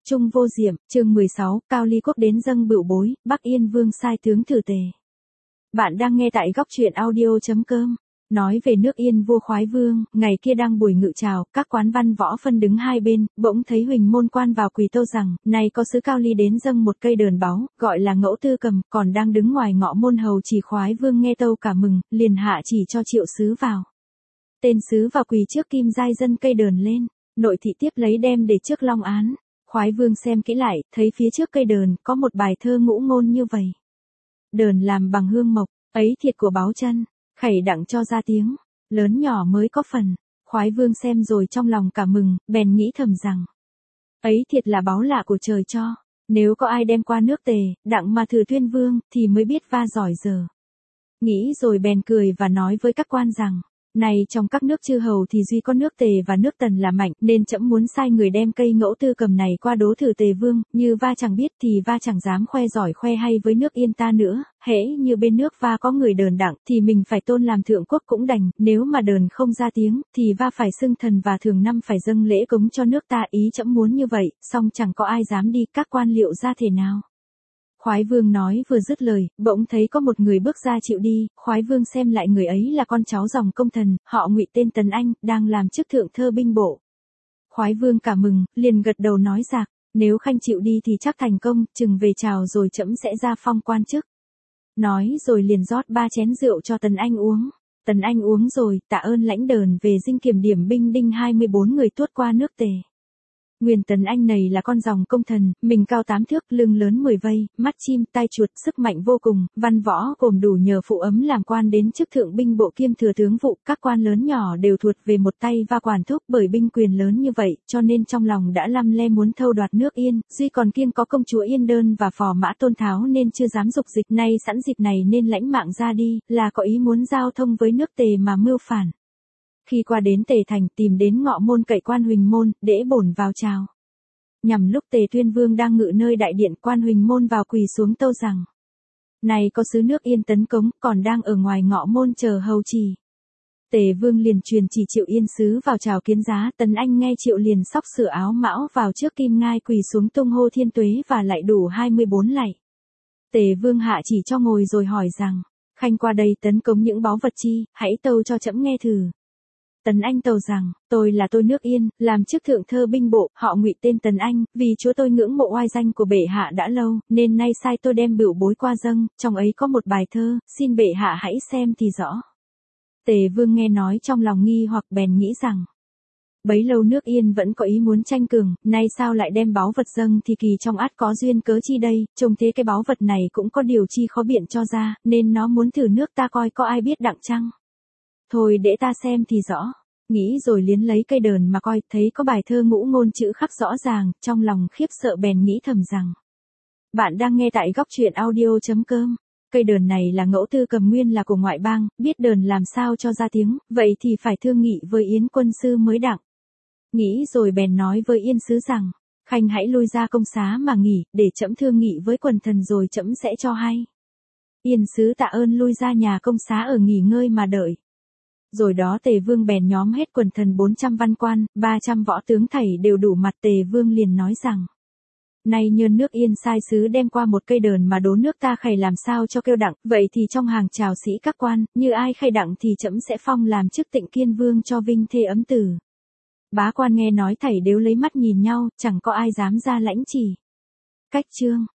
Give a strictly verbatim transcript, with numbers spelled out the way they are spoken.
Trung vô diệm, chương mười sáu, Cao Ly Quốc đến dâng bửu bối, Bắc Yên Vương sai tướng thử tề. Bạn đang nghe tại góc truyện audio.com. Nói về nước Yên vua Khoái Vương, ngày kia đang buổi ngự chào, các quán văn võ phân đứng hai bên, bỗng thấy Huỳnh môn quan vào quỳ tâu rằng, này có sứ Cao Ly đến dâng một cây đờn báu, gọi là Ngẫu Tư Cầm, còn đang đứng ngoài ngọ môn hầu chỉ Khoái Vương nghe tâu cả mừng, liền hạ chỉ cho triệu sứ vào. Tên sứ vào quỳ trước kim giai dân cây đờn lên, nội thị tiếp lấy đem để trước long án. Khoái Vương xem kỹ lại, thấy phía trước cây đờn có một bài thơ ngũ ngôn như vậy. Đờn làm bằng hương mộc, ấy thiệt của báu chân, khẩy đặng cho ra tiếng, lớn nhỏ mới có phần. Khoái Vương xem rồi trong lòng cả mừng, bèn nghĩ thầm rằng, ấy thiệt là báu lạ của trời cho, nếu có ai đem qua nước Tề, đặng mà thử tuyên vương, thì mới biết va giỏi giờ. Nghĩ rồi bèn cười và nói với các quan rằng, này trong các nước chư hầu thì duy có nước Tề và nước Tần là mạnh, nên trẫm muốn sai người đem cây Ngẫu Tư Cầm này qua đố thử Tề vương, như va chẳng biết thì va chẳng dám khoe giỏi khoe hay với nước Yên ta nữa, hễ như bên nước va có người đờn đặng, thì mình phải tôn làm thượng quốc cũng đành, nếu mà đờn không ra tiếng, thì va phải xưng thần và thường năm phải dâng lễ cống cho nước ta, ý trẫm muốn như vậy, song chẳng có ai dám đi, các quan liệu ra thể nào. Khoái Vương nói vừa dứt lời, bỗng thấy có một người bước ra chịu đi, Khoái Vương xem lại người ấy là con cháu dòng công thần, họ Ngụy tên Tần Anh, đang làm chức thượng thơ binh bộ. Khoái Vương cả mừng, liền gật đầu nói rạc, nếu khanh chịu đi thì chắc thành công, chừng về chào rồi trẫm sẽ ra phong quan chức. Nói rồi liền rót ba chén rượu cho Tần Anh uống. Tần Anh uống rồi, tạ ơn lãnh đờn về dinh kiểm điểm binh đinh hai mươi bốn người tuốt qua nước Tề. Nguyên Tần Anh này là con dòng công thần, mình cao tám thước, lưng lớn mười vây, mắt chim, tai chuột, sức mạnh vô cùng, văn võ gồm đủ nhờ phụ ấm làm quan đến chức thượng binh bộ kiêm thừa tướng vụ, các quan lớn nhỏ đều thuộc về một tay và quản thúc, bởi binh quyền lớn như vậy, cho nên trong lòng đã lăm le muốn thâu đoạt nước Yên, duy còn kiêng có công chúa Yên Đơn và phò mã Tôn Tháo nên chưa dám dục dịch, nay sẵn dịp này nên lãnh mạng ra đi, là có ý muốn giao thông với nước Tề mà mưu phản. Khi qua đến Tề thành, tìm đến ngọ môn cậy quan Huỳnh môn, để bổn vào chào. Nhằm lúc Tề Tuyên Vương đang ngự nơi đại điện, quan Huỳnh môn vào quỳ xuống tâu rằng, này có sứ nước Yên tấn cống, còn đang ở ngoài ngọ môn chờ hầu trì. Tề Vương liền truyền chỉ Triệu Yên sứ vào chào kiến giá, Tần Anh nghe Triệu liền xóc sửa áo mão vào trước kim ngai quỳ xuống tung hô thiên tuế và lại đủ hai mươi bốn lạy. Tề Vương hạ chỉ cho ngồi rồi hỏi rằng, khanh qua đây tấn cống những báu vật chi, hãy tâu cho trẫm nghe thử. Tần Anh tâu rằng, tôi là tôi nước Yên, làm chức thượng thơ binh bộ, họ Ngụy tên Tần Anh, vì chúa tôi ngưỡng mộ oai danh của bệ hạ đã lâu, nên nay sai tôi đem bửu bối qua dâng, trong ấy có một bài thơ, xin bệ hạ hãy xem thì rõ. Tề Vương nghe nói trong lòng nghi hoặc bèn nghĩ rằng, bấy lâu nước Yên vẫn có ý muốn tranh cường, nay sao lại đem báu vật dâng thì kỳ trong ắt có duyên cớ chi đây, trông thế cái báu vật này cũng có điều chi khó biện cho ra, nên nó muốn thử nước ta coi có ai biết đặng chăng. Thôi để ta xem thì rõ. Nghĩ rồi liến lấy cây đờn mà coi, thấy có bài thơ ngũ ngôn chữ khắc rõ ràng, trong lòng khiếp sợ bèn nghĩ thầm rằng. Bạn đang nghe tại góc truyện audio.com. Cây đờn này là Ngẫu Tư Cầm nguyên là của ngoại bang, biết đờn làm sao cho ra tiếng, vậy thì phải thương nghị với Yến quân sư mới đặng. Nghĩ rồi bèn nói với Yên sứ rằng, khanh hãy lui ra công xá mà nghỉ, để trẫm thương nghị với quần thần rồi trẫm sẽ cho hay. Yên sứ tạ ơn lui ra nhà công xá ở nghỉ ngơi mà đợi. Rồi đó Tề Vương bèn nhóm hết quần thần bốn trăm văn quan, ba trăm võ tướng thảy đều đủ mặt. Tề Vương liền nói rằng, nay nhơn nước Yên sai sứ đem qua một cây đờn mà đố nước ta khày làm sao cho kêu đặng, vậy thì trong hàng trào sĩ các quan, như ai khày đặng thì trẫm sẽ phong làm chức Tịnh Kiên Vương cho vinh thê ấm tử. Bá quan nghe nói thảy đều lấy mắt nhìn nhau, chẳng có ai dám ra lãnh chỉ. Cách chương